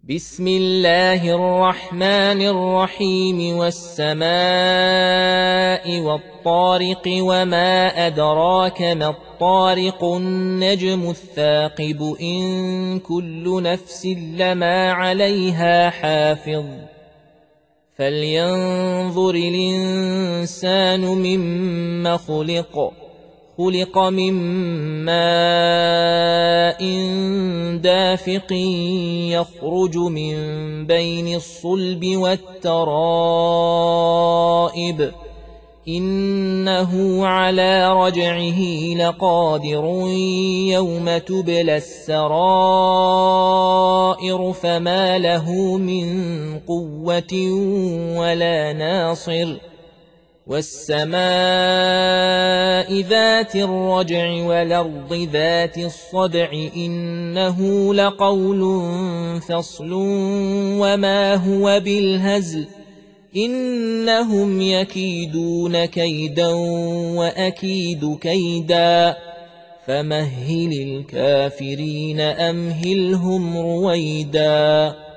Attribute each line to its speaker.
Speaker 1: بسم الله الرحمن الرحيم والسماء والطارق وما أدراك ما الطارق النجم الثاقب إن كل نفس لما عليها حافظ فلينظر الإنسان مما خلق من ماء دافق يخرج من بين الصلب والترائب إنه على رجعه لقادر يوم تبلى السرائر فما له من قوة ولا ناصر والسماء ذات الرجع والأرض ذات الصدع إنه لقول فصل وما هو بالهزل إنهم يكيدون كيدا وأكيد كيدا فمهل الكافرين أمهلهم رويدا.